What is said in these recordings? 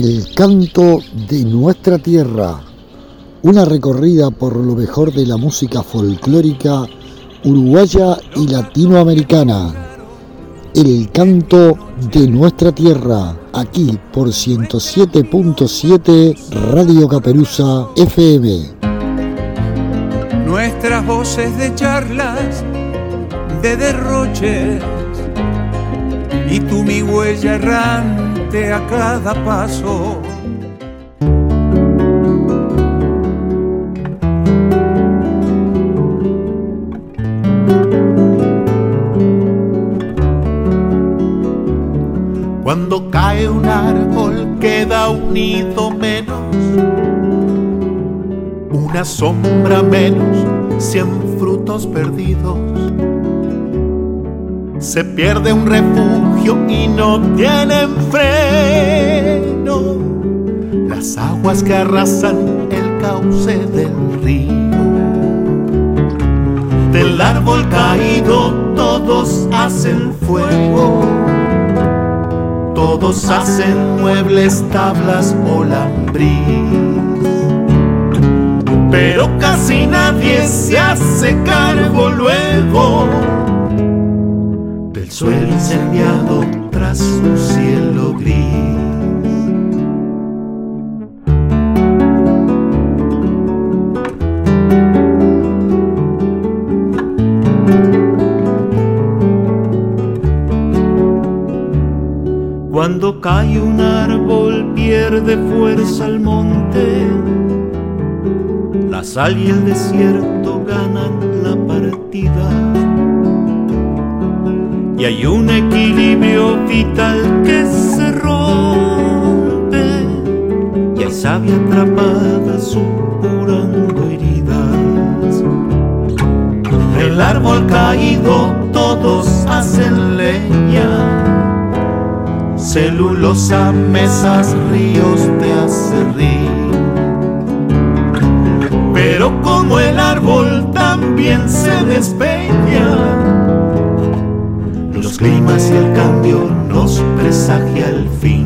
El canto de nuestra tierra, una recorrida por lo mejor de la música folclórica uruguaya y latinoamericana. El canto de nuestra tierra, aquí por 107.7 Radio Caperuza FM. Nuestras voces de charlas, de derroches, y tú mi huella errante a cada paso. Cuando cae un árbol queda un nido menos, una sombra menos, 100 frutos perdidos. Se pierde un refugio y no tienen freno las aguas que arrasan el cauce del río. Del árbol caído todos hacen fuego, todos hacen muebles, tablas o lambris, pero casi nadie se hace cargo luego del suelo incendiado tras un cielo gris. Cuando cae un árbol pierde fuerza el monte, la sal y el desierto ganan la partida, y hay un equilibrio vital que se rompe, y hay savia atrapada supurando heridas. Del árbol caído todos hacen leña, celulosa, mesas, ríos de acerrín. Pero como el árbol también se despeña, los climas y el cambio nos presagia el fin.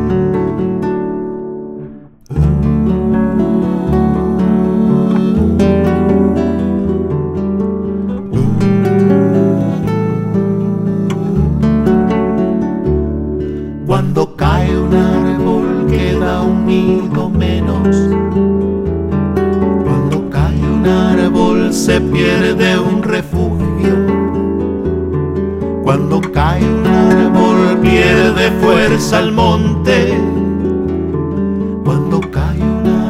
Cuando cae un árbol queda un nido menos, cuando cae un árbol se pierde un refugio, cuando cae un árbol pierde fuerza el monte, cuando cae un árbol.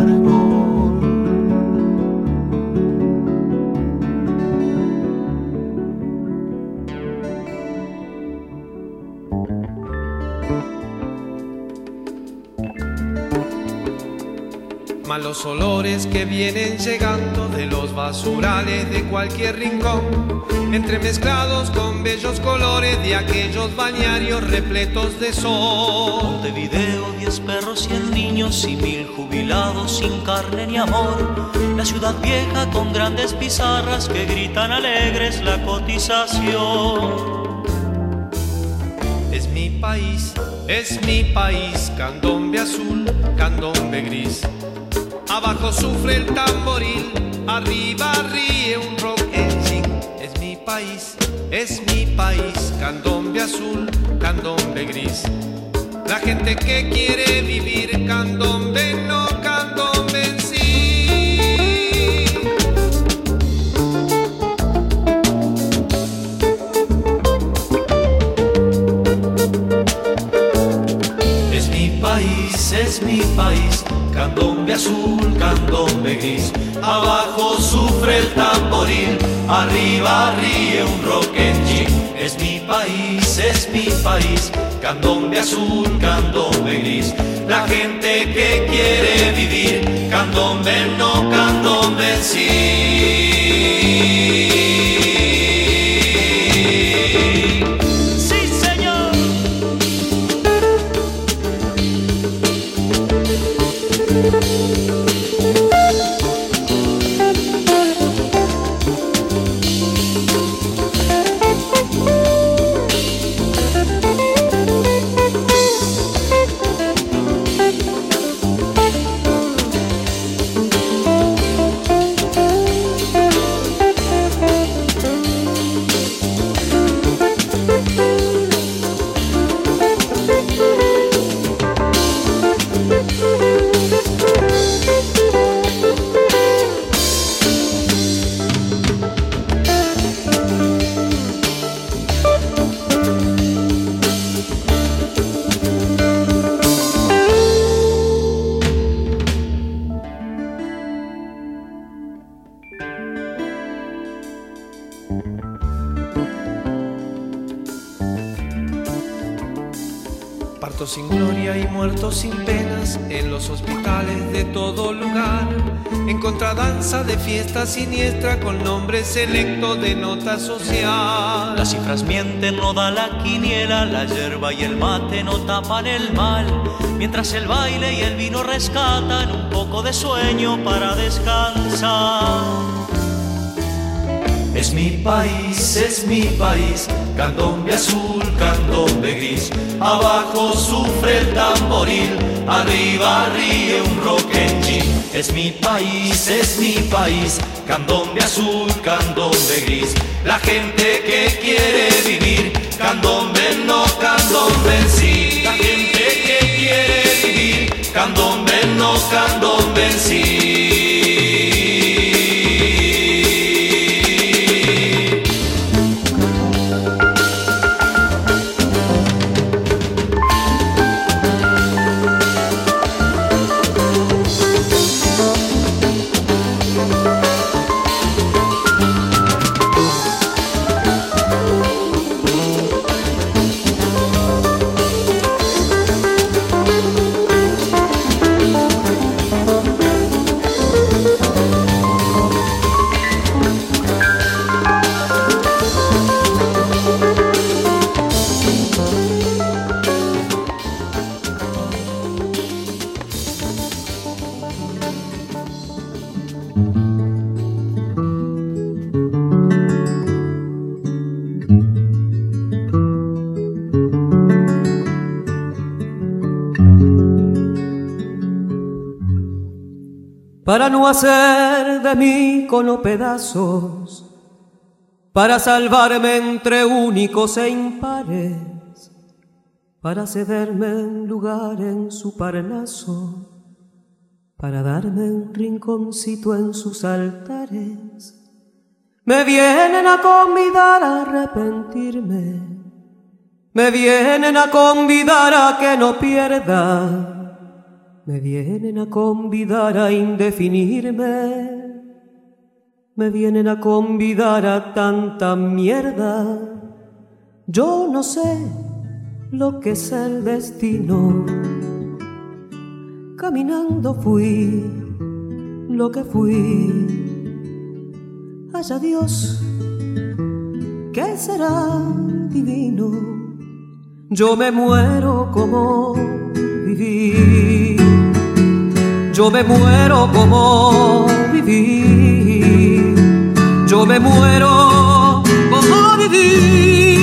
Malos olores que vienen llegando de los basurales de cualquier rincón, entremezclados con bellos colores de aquellos balnearios repletos de sol. Montevideo, 10 perros, 100 niños y 1000 jubilados sin carne ni amor. La ciudad vieja con grandes pizarras que gritan alegres la cotización. Es mi país, candombe azul, candombe gris. Abajo sufre el tamboril, arriba ríe un rock engine. Es mi país, candombe azul, candombe gris. La gente que quiere vivir candombe, no candombe en sí. Es mi país, candombe azul, candombe gris. Abajo sufre el tamboril, arriba ríe un rock engine. Es mi país, candombe azul, candombe gris. La gente que quiere vivir candombe, no candombe en sí. muertos sin gloria y muertos sin penas, en los hospitales de todo lugar, en contradanza de fiesta siniestra con nombre selecto de nota social. Las cifras mienten, no da la quiniela, la yerba y el mate no tapan el mal, mientras el baile y el vino rescatan un poco de sueño para descansar. Es mi país, candombe azul, candombe gris, abajo sufre el tamboril, arriba ríe un roquenchi. Es mi país, candombe azul, candombe gris, la gente que quiere vivir, candombe no, candombe en sí. La gente que quiere vivir, candombe no, candombe en sí. Para no hacer de mí cono pedazos, para salvarme entre únicos e impares, para cederme un lugar en su parnaso, para darme un rinconcito en sus altares. Me vienen a convidar a arrepentirme, me vienen a convidar a que no pierda, me vienen a convidar a indefinirme, me vienen a convidar a tanta mierda. Yo no sé lo que es el destino, caminando fui lo que fui. Haya Dios, que será divino. Yo me muero como viví, yo me muero como viví, yo me muero como viví.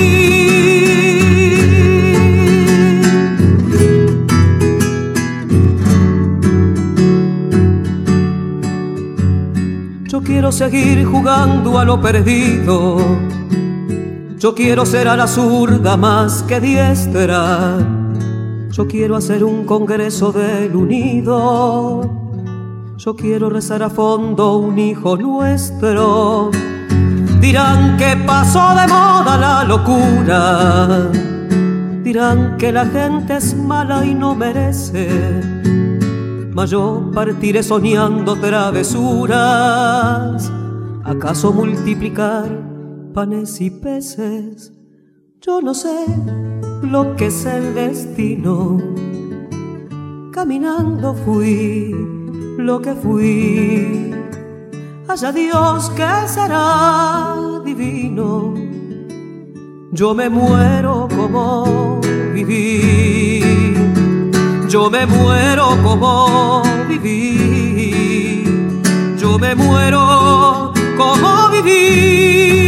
Yo quiero seguir jugando a lo perdido, yo quiero ser a la zurda más que diestra, yo quiero hacer un congreso del unido, yo quiero rezar a fondo un hijo nuestro. Dirán que pasó de moda la locura, dirán que la gente es mala y no merece, mas yo partiré soñando travesuras. ¿Acaso multiplicar panes y peces? Yo no sé lo que es el destino, caminando fui lo que fui. Haya Dios, que será divino. Yo me muero como viví, yo me muero como viví, yo me muero como viví.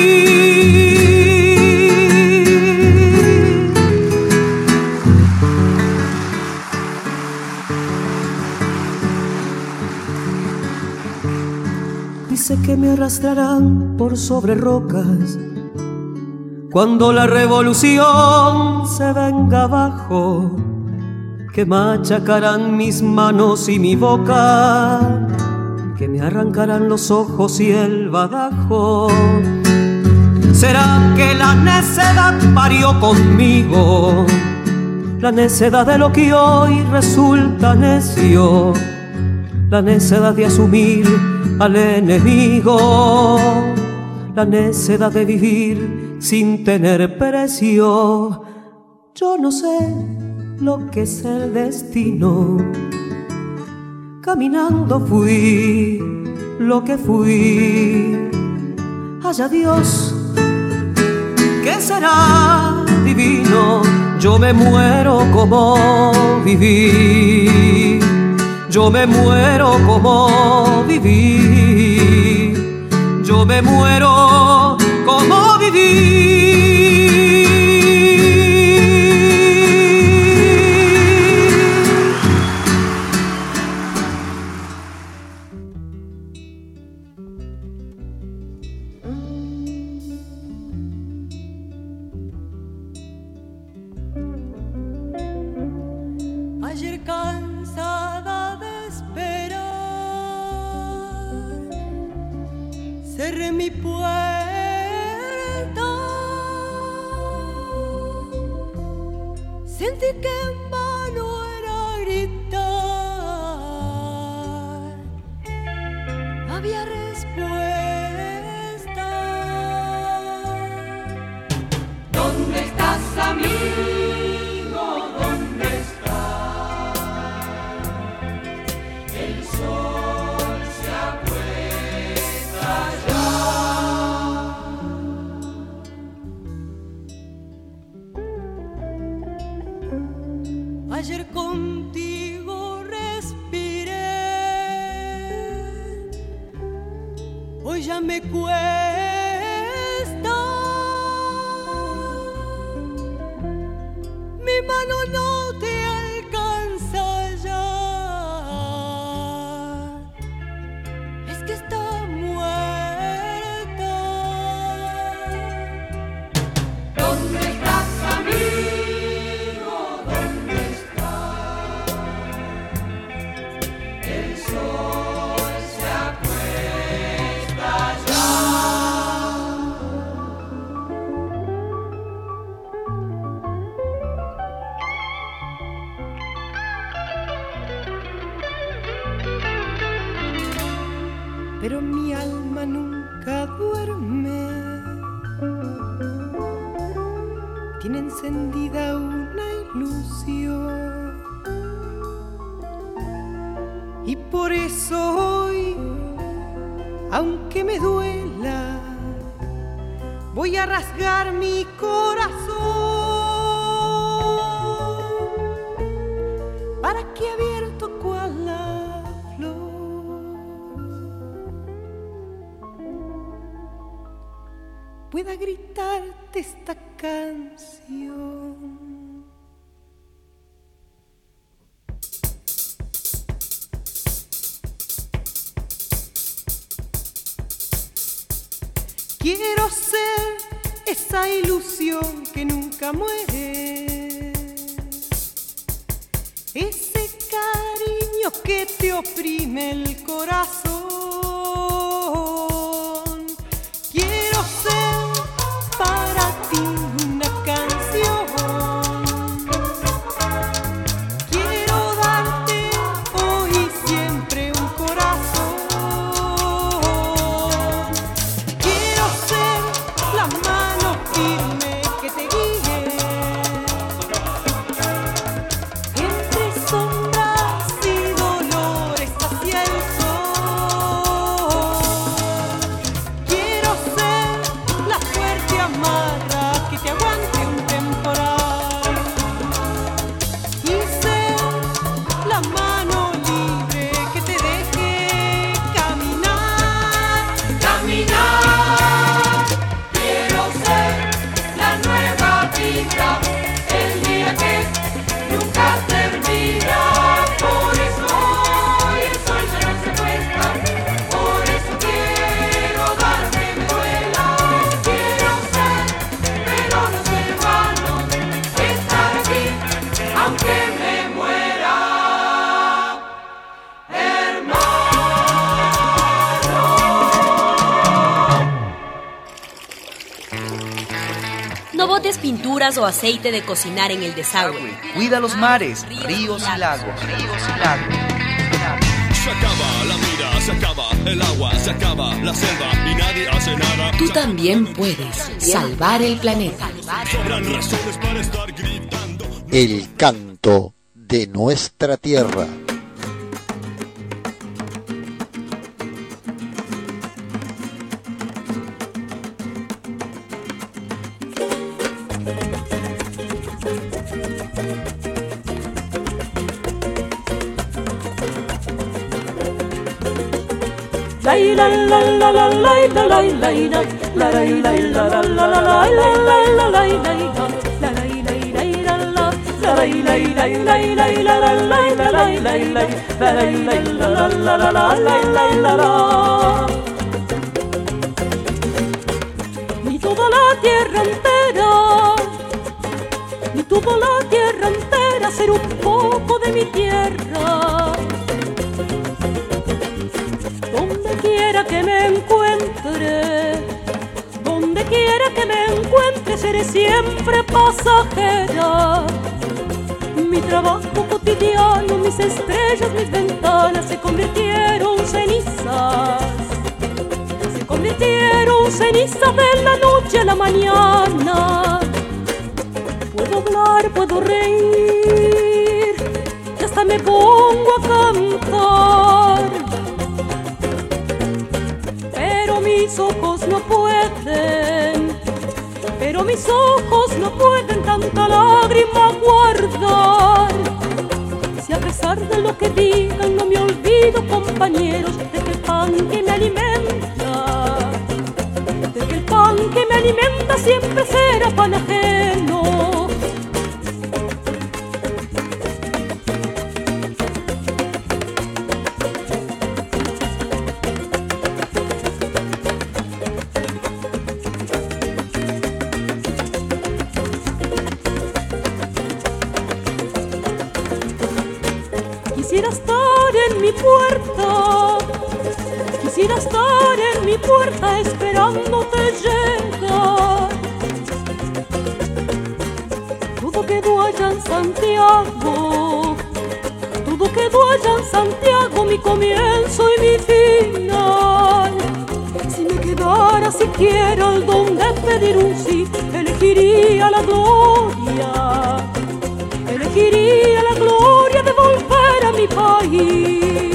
Dice que me arrastrarán por sobre rocas cuando la revolución se venga abajo, que machacarán mis manos y mi boca, que me arrancarán los ojos y el badajo. ¿Será que la necedad parió conmigo? La necedad de lo que hoy resulta necio, la necedad de asumir al enemigo, la necedad de vivir sin tener precio. Yo no sé lo que es el destino. Caminando fui lo que fui. Haya Dios, que será divino. Yo me muero como viví. Yo me muero como viví. Yo me muero como viví. Ayer cansada de esperar, cerré mi puerta. Sentí que en vano era gritar. Había respuesta. ¿Dónde estás, amigo? ¿Dónde estás? El sol se acuesta ya. Ayer contigo respiré, hoy ya me cuesta. Mi mano no te alcanza ya, es que está muerta. ¿Dónde estás, amigo? ¿Dónde estás? El sol se acuesta ya. Pero mi alma nunca duerme, tiene encendida una ilusión, y por eso hoy, aunque me duela, voy a rasgar mi corazón, para que abierto cual la flor pueda gritarte esta canción. Quiero ser esa ilusión que nunca muere, ese cariño que te oprime el corazón. Quiero ser para ti una canción. Quiero darte hoy y siempre un corazón. Quiero ser la mano firme que te guíe entre sombras y dolores hacia el sol. Quiero ser la fuerte amarra que te aguante un temporal y ser la mano libre que te deje caminar. Caminar. Quiero ser la nueva vida, el día que nunca termina. Por eso hoy el sol ya no se cuesta, por eso quiero darme me duela. Quiero ser, pero no ser en vano, estar aquí aunque me muera, hermano. No botes pinturas o aceite de cocinar en el desagüe. Cuida los mares, ríos y lagos. Se acaba la vida, se acaba el agua, se acaba la selva y nadie hace nada. Tú también puedes salvar el planeta. Sobran razones para estar gritando. El canto canto de nuestra tierra. Ni toda la tierra entera, ni toda la tierra entera, ser un poco de mi tierra. Donde quiera que me encuentre, donde quiera que me encuentre, seré siempre pasajera. Mi trabajo cotidiano, mis estrellas, mis ventanas se convirtieron cenizas. Se convirtieron cenizas de la noche a la mañana. Puedo hablar, puedo reír, y hasta me pongo a cantar. Pero mis ojos no pueden, pero mis ojos no pueden tanta lágrima guardar. Si a pesar de lo que digan no me olvido, compañeros, de que el pan que me alimenta, de que el pan que me alimenta siempre será pan ajeno. Quisiera estar en mi puerta, quisiera estar en mi puerta esperándote llegar. Todo quedó allá en Santiago, todo quedó allá en Santiago, mi comienzo y mi final. Si me quedara siquiera el don de pedir un sí, elegiría la gloria, elegiría la gloria de volver a mi país.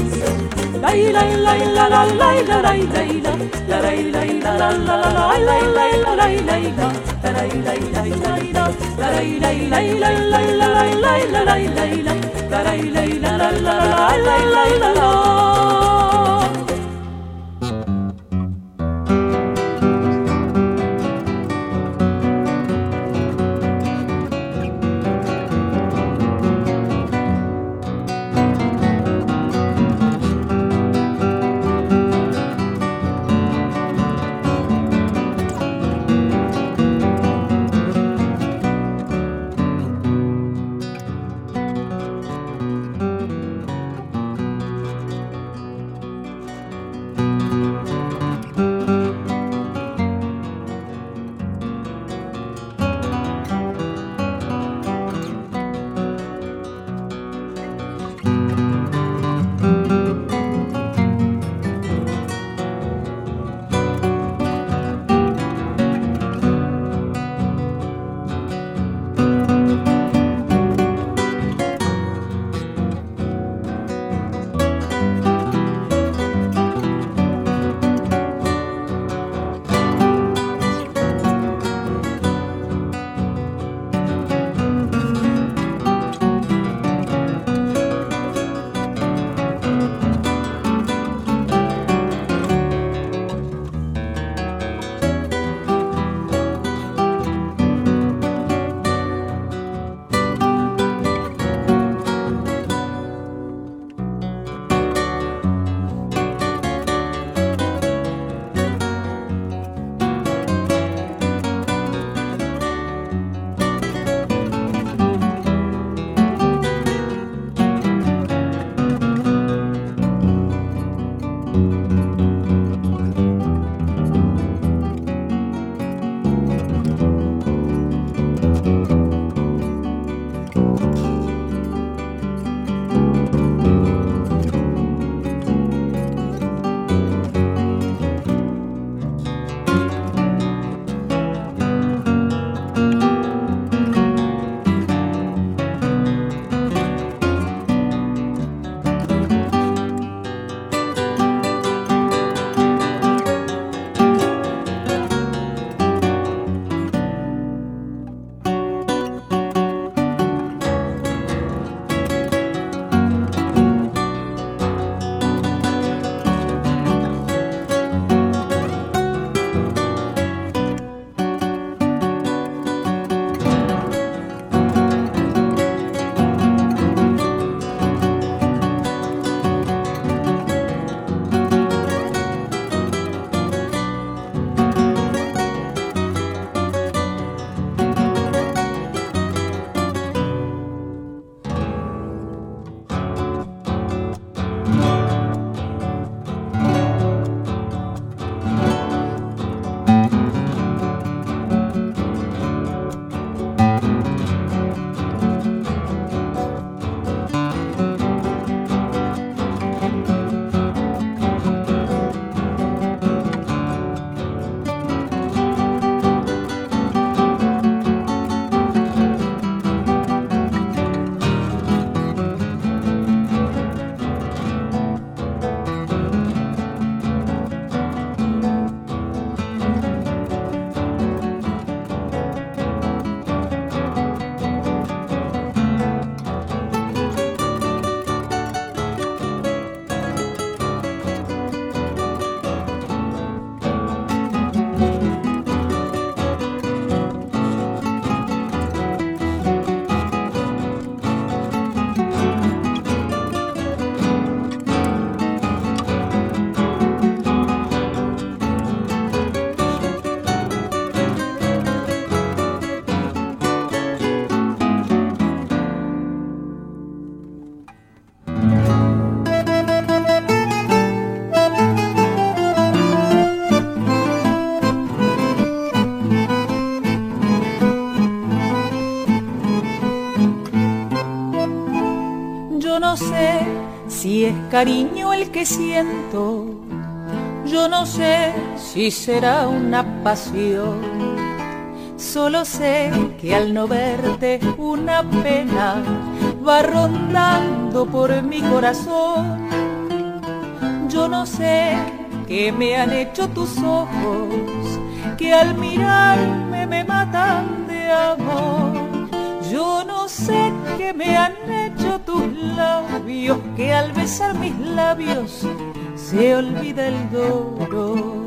no sé si es cariño el que siento, yo no sé si será una pasión. Solo sé que al no verte una pena va rondando por mi corazón. Yo no sé qué me han hecho tus ojos, que al mirarme me matan de amor. Yo no sé qué me han hecho tus labios, que al besar mis labios se olvida el dolor.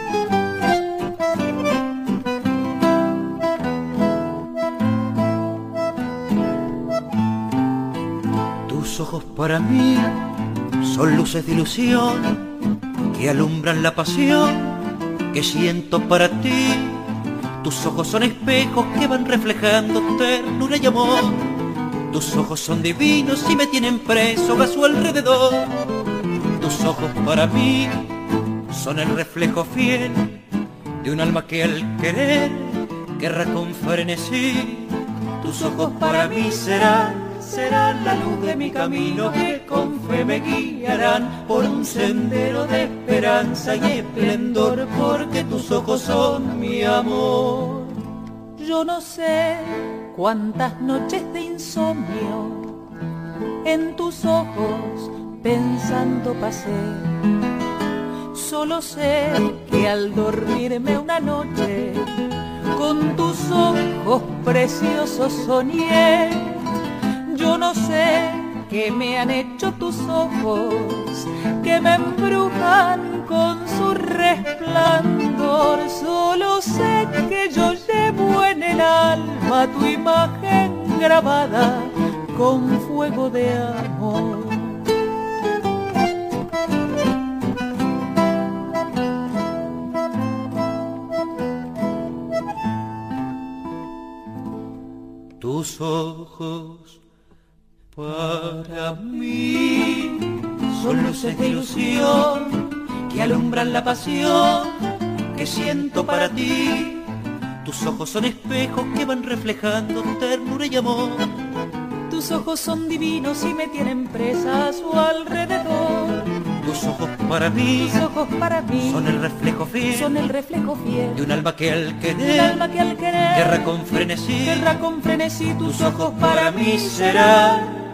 Tus ojos para mí son luces de ilusión que alumbran la pasión que siento para ti. Tus ojos son espejos que van reflejando ternura y amor. Tus ojos son divinos y me tienen preso a su alrededor. Tus ojos para mí son el reflejo fiel de un alma que al querer querrá con frenesí. Tus ojos para mí serán la luz de mi camino, que con fe me guiarán por un sendero de esperanza y esplendor, porque tus ojos son mi amor. Yo no sé cuántas noches de insomnio en tus ojos pensando pasé. Solo sé que al dormirme una noche con tus ojos preciosos soñé. Yo no sé qué me han hecho tus ojos, que me embrujan con su resplandor. Solo sé que yo llevo en el alma tu imagen grabada con fuego de amor. Tus ojos para mí son luces de ilusión que alumbran la pasión que siento para ti. Tus ojos son espejos que van reflejando ternura y amor. Tus ojos son divinos y me tienen presa a su alrededor. Tus ojos para mí son el reflejo fiel de un alma que al querer guerra con frenesí. Tus ojos para mí serán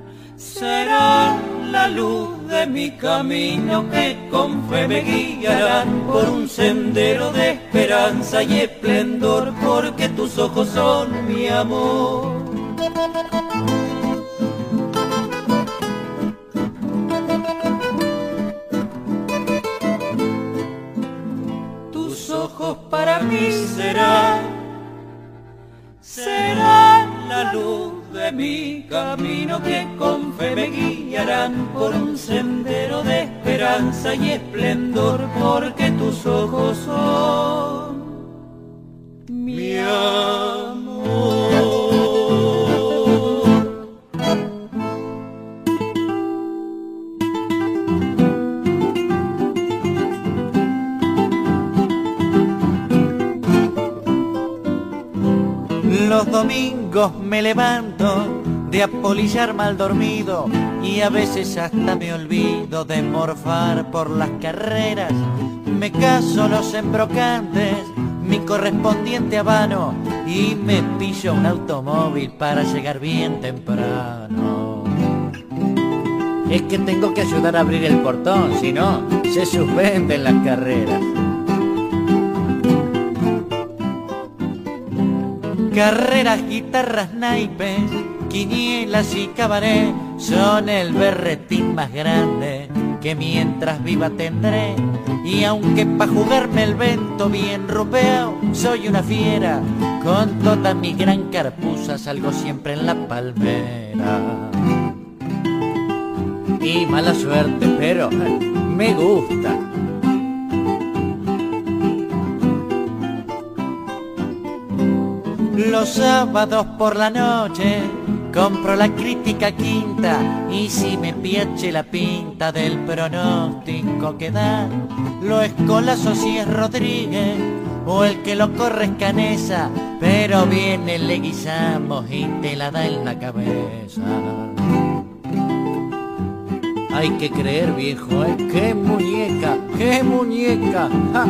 la luz de mi camino, que con fe me guiarán por un sendero de esperanza y esplendor, porque tus ojos son mi amor. Tus ojos para mí serán la luz de mi camino, que con fe me guiarán por un sendero de esperanza y esplendor, porque tus ojos son mi amor. Los domingos me levanto de apolillar mal dormido y a veces hasta me olvido de morfar por las carreras. Me caso los embrocantes, mi correspondiente habano, y me pillo un automóvil para llegar bien temprano. Es que tengo que ayudar a abrir el portón, si no, se suspenden las carreras. Carreras, guitarras, naipes, quinielas y cabaret son el berretín más grande que mientras viva tendré. Y aunque pa' jugarme el vento bien rupeao soy una fiera, con toda mi gran carpuza salgo siempre en la palmera. Y mala suerte, pero me gusta. Los sábados por la noche compro la crítica quinta, y si me piace la pinta del pronóstico que da, lo escolazo si es Rodríguez o el que lo corre es Canesa, pero viene Leguizamo y te la da en la cabeza. Hay que creer, viejo, ¿eh? ¡Qué muñeca! ¡Qué muñeca! ¡Ja!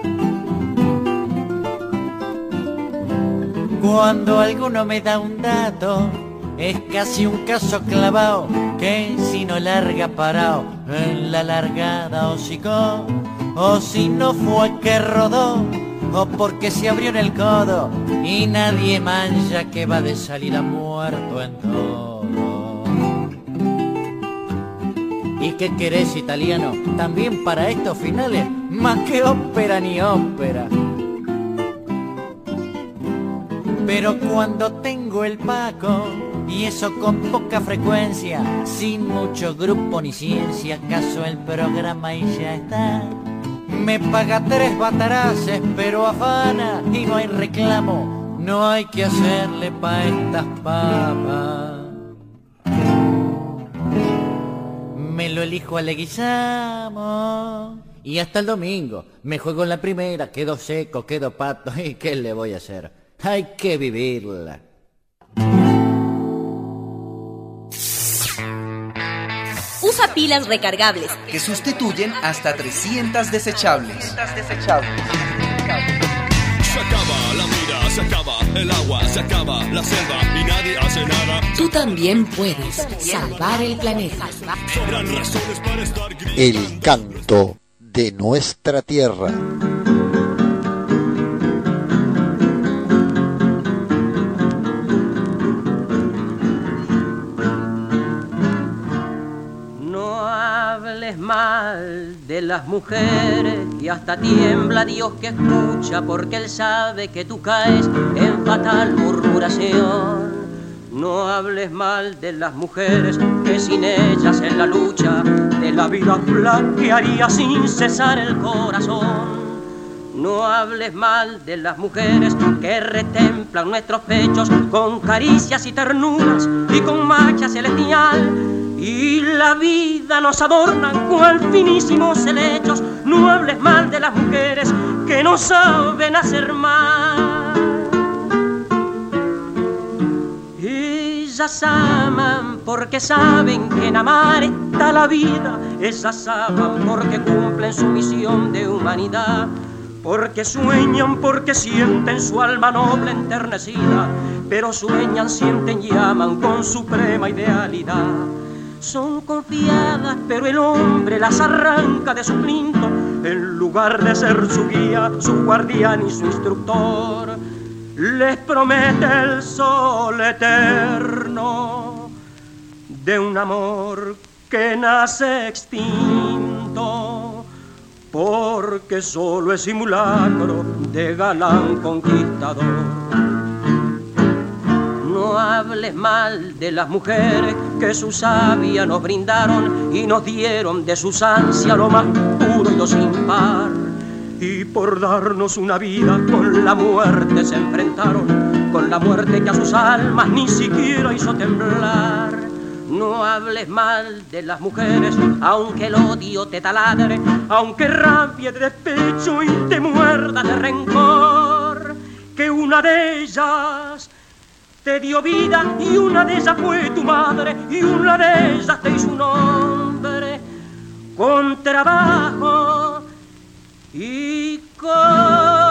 Cuando alguno me da un dato, es casi un caso clavado, que si no larga parado, en la largada hocicó, o si no fue que rodó, o porque se abrió en el codo, y nadie mancha que va de salida muerto en todo. ¿Y qué querés, italiano? También para estos finales, más que ópera ni ópera. Pero cuando tengo el Paco, y eso con poca frecuencia, sin mucho grupo ni ciencia, acaso el programa y ya está. Me paga 3 bataraces, pero afana y no hay reclamo, no hay que hacerle pa' estas papas. Me lo elijo a Leguizamo. Y hasta el domingo, me juego en la primera, quedo seco, quedo pato, ¿y qué le voy a hacer? Hay que vivirla. Usa pilas recargables que sustituyen hasta 300 desechables. Se acaba la vida, se acaba el agua, se acaba la selva y nadie hace nada. Tú también puedes salvar el planeta. Sobran razones para estar gritando. El canto de nuestra tierra. Mal de las mujeres y hasta tiembla Dios que escucha, porque Él sabe que tú caes en fatal murmuración. No hables mal de las mujeres, que sin ellas en la lucha de la vida flaquearía sin cesar el corazón. No hables mal de las mujeres que retemplan nuestros pechos con caricias y ternuras y con marcha celestial, y la vida nos adornan cual finísimos helechos. No hables mal de las mujeres que no saben hacer mal. Ellas aman porque saben que en amar está la vida. Ellas aman porque cumplen su misión de humanidad, porque sueñan, porque sienten su alma noble enternecida, pero sueñan, sienten y aman con suprema idealidad. Son confiadas, pero el hombre las arranca de su plinto, en lugar de ser su guía, su guardián y su instructor. Les promete el sol eterno de un amor que nace extinto, porque solo es simulacro de galán conquistador. No hables mal de las mujeres que su savia nos brindaron y nos dieron de sus ansias lo más puro y lo sin par. Y por darnos una vida con la muerte se enfrentaron, con la muerte que a sus almas ni siquiera hizo temblar. No hables mal de las mujeres, aunque el odio te taladre, aunque rabie de despecho y te muerda de rencor, que una de ellas te dio vida y una de ellas fue tu madre y una de ellas te hizo un hombre con trabajo y con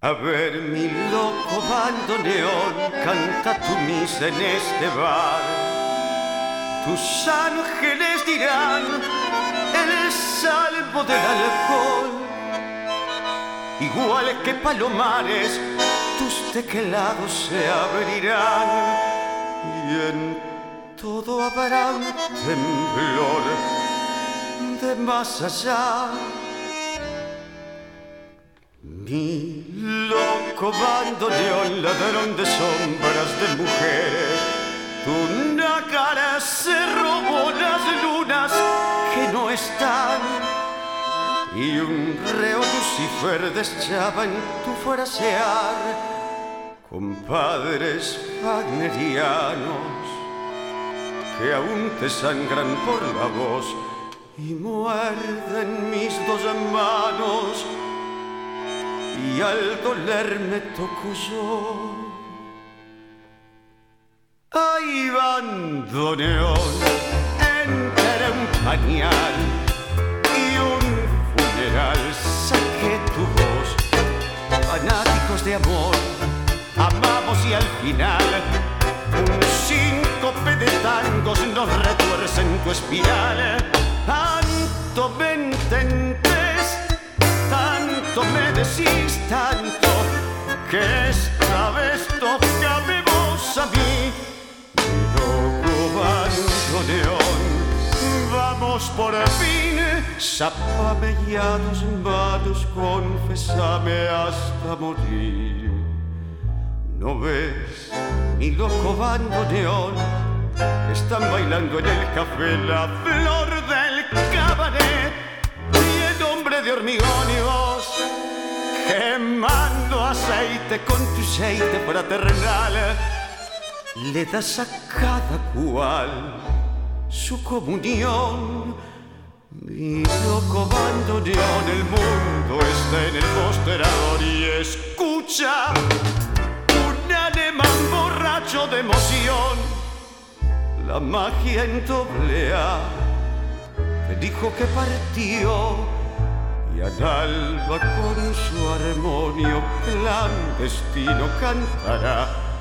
A ver, mi loco bandoneón, canta tu misa en este bar. Tus ángeles dirán el salmo del alcohol. Igual que palomares, tus teclados se abrirán y en todo habrá un temblor de más allá. Mi loco bandoneón, ladrón de sombras de mujeres, tu nácara se robó las lunas que no están y un reo Lucifer deschaba en tu frasear compadres wagnerianos que aún te sangran por la voz y muerden mis dos manos. Y al doler me toco yo. Ay, bandoneón, entre un pañal y un funeral saqué tu voz. Fanáticos de amor, amamos y al final un síncope de tangos nos retuerce en tu espiral. Tanto me entendés, tanto me decís, tanto que esta vez tócame vos a mí. Loco bandoneón, vamos por fin, zápame ya tus manos, confesame hasta morir. ¿No ves, mi loco bandoneón? Están bailando en el café la flor del cabaret y el hombre de hormigón y vos quemando aceite con tu aceite fraternal. Le das a cada cual su comunión. Mi loco bandoneón, el mundo está en el mostrador y escucha un alemán borracho de emoción. La magia en doble A te dijo que partió y al alba con su armonio clandestino cantará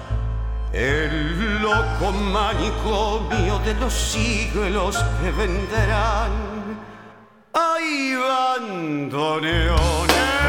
el loco manicomio de los siglos que vendrán. Ay, bandoneón,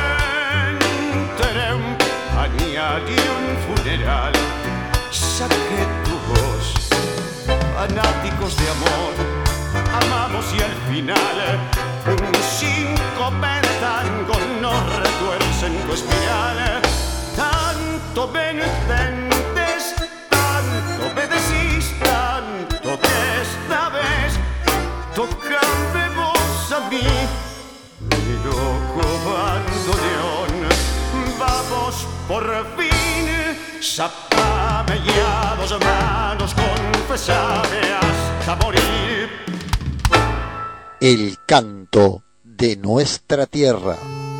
entre un pañal y un funeral saqué tu voz. Fanáticos de amor, amamos y al final un síncope de tango nos retuerce en tu espiral. Tanto me entendés, tanto me decís, tanto que esta vez tocame vos a mí. Mi loco bandoneón, vamos por fin, zapame ya dos manos, confesame hasta morir. El canto de nuestra tierra.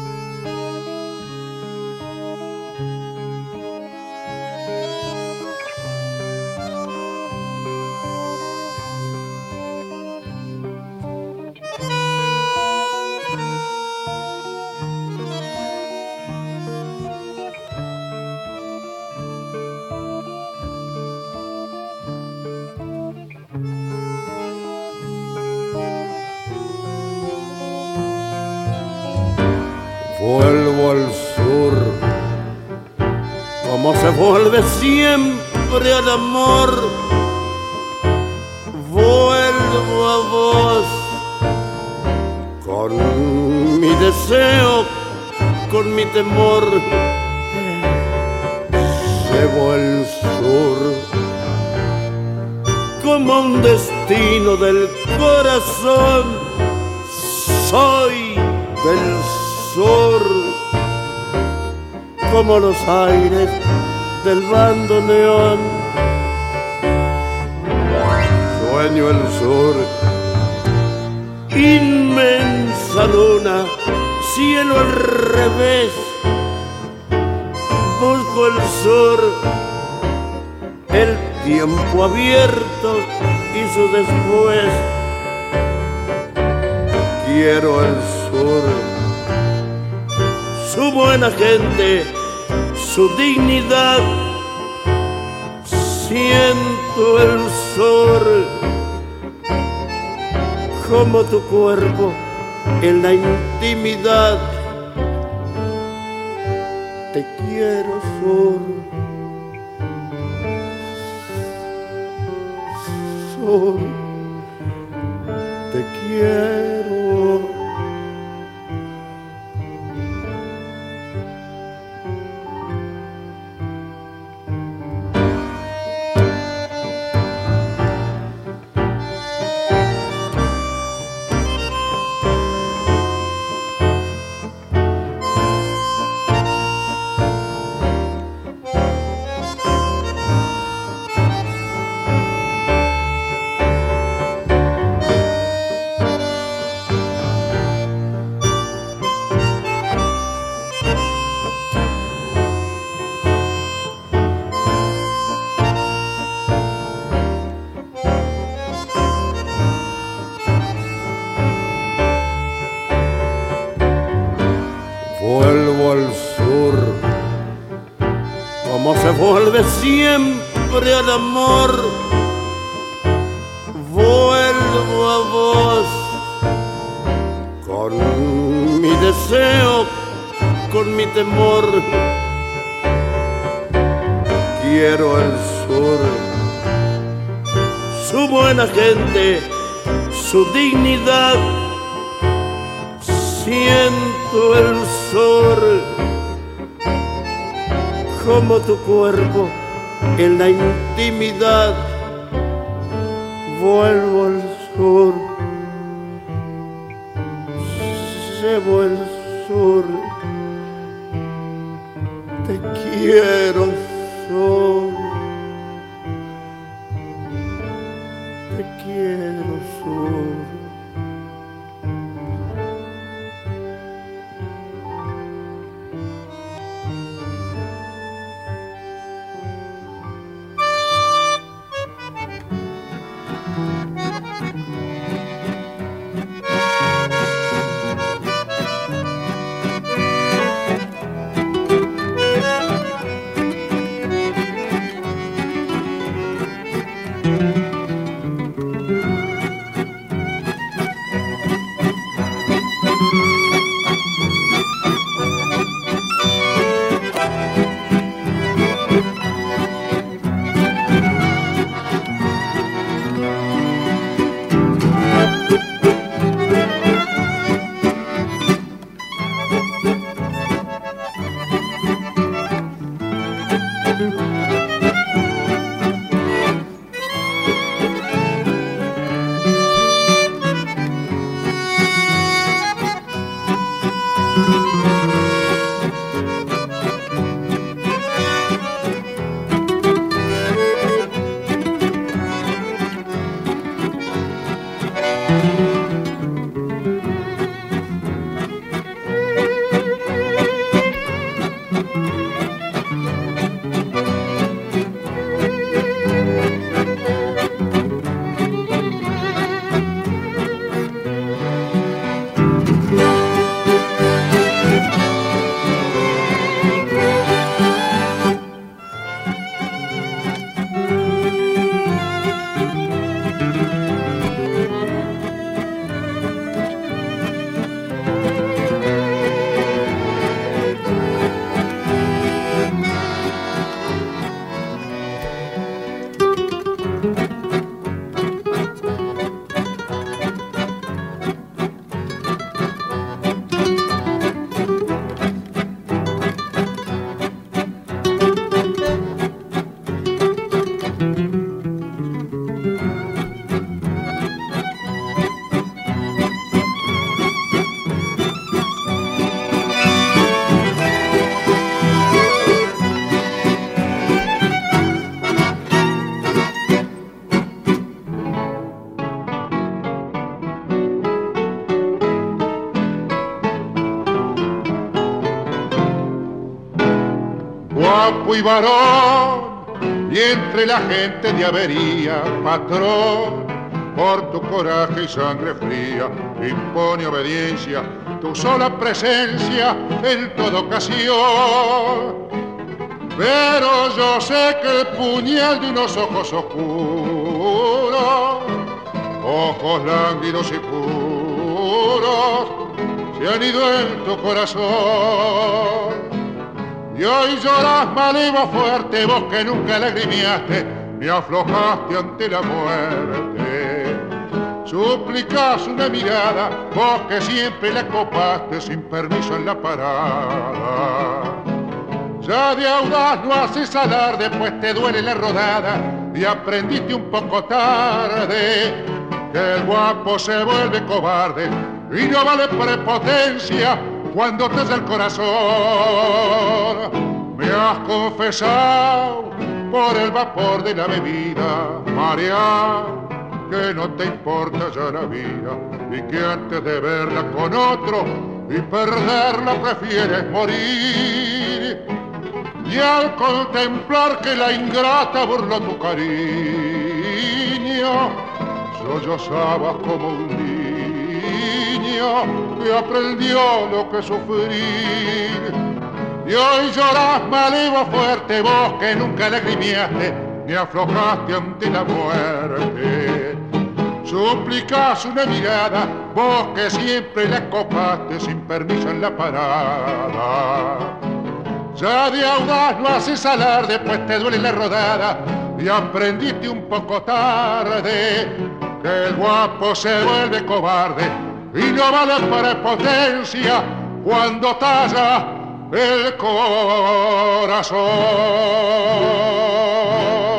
Vuelvo al sur, como se vuelve siempre al amor. Vuelvo a vos, con mi deseo, con mi temor. Llevo el sur, como un destino del corazón. Soy del sur, como los aires del bandoneón. Sueño el sur, inmensa luna, cielo al revés. Busco el sur, el tiempo abierto y su después. Quiero el sur, su buena gente, su dignidad. Siento el sol como tu cuerpo en la intimidad. Te quiero, sol, sol, te quiero. Vuelve siempre al amor, vuelvo a vos, con mi deseo, con mi temor. Quiero el sur, su buena gente, su dignidad. Siento el sol como tu cuerpo en la intimidad. Vuelvo al sur, llevo el sur. Te quiero, sol, te quiero, sol. Guapo y varón, y entre la gente de avería, patrón, por tu coraje y sangre fría, impone obediencia tu sola presencia en toda ocasión. pero yo sé que el puñal de unos ojos oscuros, ojos lánguidos y puros, se han ido en tu corazón. Y hoy lloras malivo fuerte, vos que nunca lagrimiaste, ni aflojaste ante la muerte. Suplicás una mirada, vos que siempre la copaste sin permiso en la parada. Ya de audaz no haces alarde, pues te duele la rodada, y aprendiste un poco tarde que el guapo se vuelve cobarde y no vale prepotencia cuando te da el corazón. Me has confesado por el vapor de la bebida, María, que no te importa ya la vida y que antes de verla con otro y perderla prefieres morir. Y al contemplar que la ingrata burló tu cariño, sollozabas como un niño que aprendió lo que sufrir. Y hoy llorás malivo fuerte, vos que nunca lagrimiaste ni aflojaste ante la muerte. Suplicás una mirada, vos que siempre la copaste sin permiso en la parada. Ya de audaz no haces alarde, pues te duele la rodada, y aprendiste un poco tarde que el guapo se vuelve cobarde y no vale prepotencia cuando talla el corazón.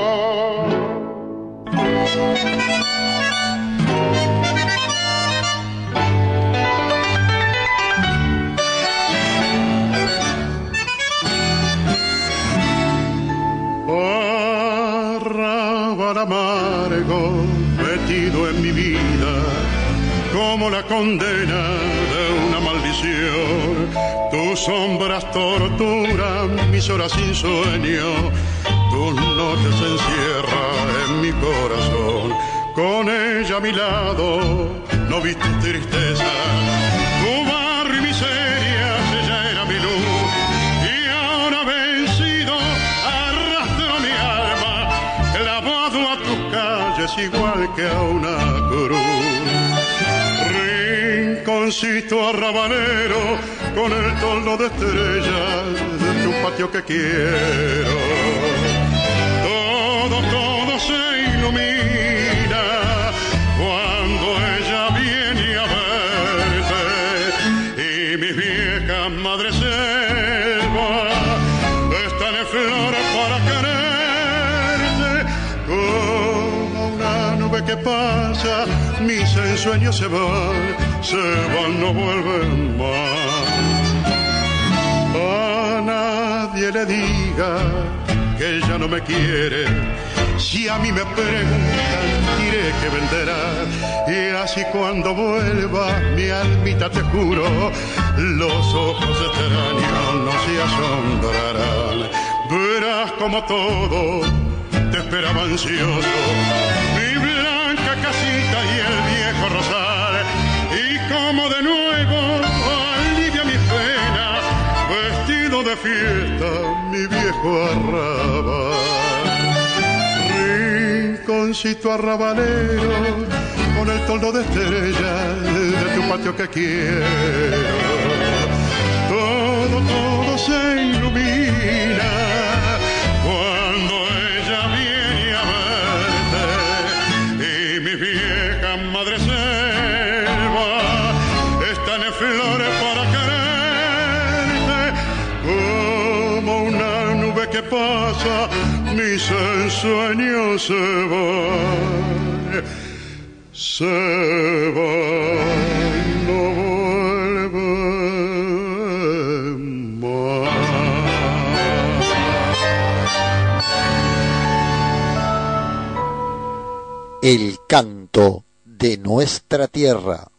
Arrabal amargo metido en mi vida, como la condena de una maldición. Tus sombras torturan mis horas sin sueño, tus noches se encierran en mi corazón. Con ella a mi lado no vi tu tristeza, tu barrio y miseria, ella era mi luz. Y ahora vencido arrastro mi alma, clavado a tus calles igual que a una cruz. Rinconcito arrabalero con el toldo de estrellas de tu patio que quiero. Todo se ilumina cuando ella viene a verte, y mis viejas madres selvas están en flor para quererte. Como una nube que pasa, mis ensueños se van, no vuelven más. A nadie le diga que ella no me quiere, si a mí me preguntan diré que venderá. Y así cuando vuelva mi almita te juro, los ojos extraños no se asombrarán. Verás como todo te esperaba ansioso, mi blanca casita y el viejo rosal, y como de nuevo alivia mi pena, vestido de fiesta mi viejo arrabal. Rinconcito arrabalero con el toldo de estrellas de tu patio que quiero. Todo se ilumina cuando ella viene a verte, y mi vieja madre selva están en flores para quererte. Como una nube que pasa, mis ensueños se van, no vuelven más. El canto de nuestra tierra.